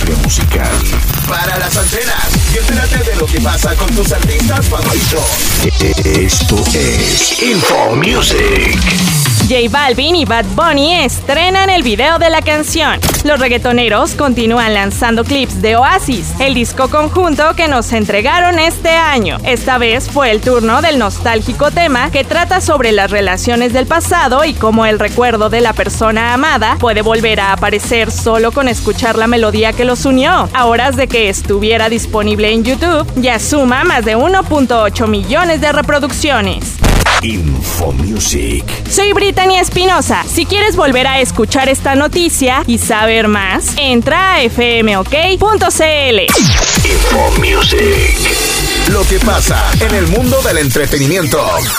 industria musical. Para las antenas y entérate de lo que pasa con tus artistas favoritos. Esto es Info Music. J Balvin y Bad Bunny estrenan el video de la canción. Los reggaetoneros continúan lanzando clips de Oasis, el disco conjunto que nos entregaron este año. Esta vez fue el turno del nostálgico tema que trata sobre las relaciones del pasado y cómo el recuerdo de la persona amada puede volver a aparecer solo con escuchar la melodía que los unió. A horas de que estuviera disponible en YouTube, ya suma más de 1.8 millones de reproducciones. Info Music. Soy Brittany Espinosa. Si quieres volver a escuchar esta noticia y saber más, entra a fmok.cl. Info Music. Lo que pasa en el mundo del entretenimiento.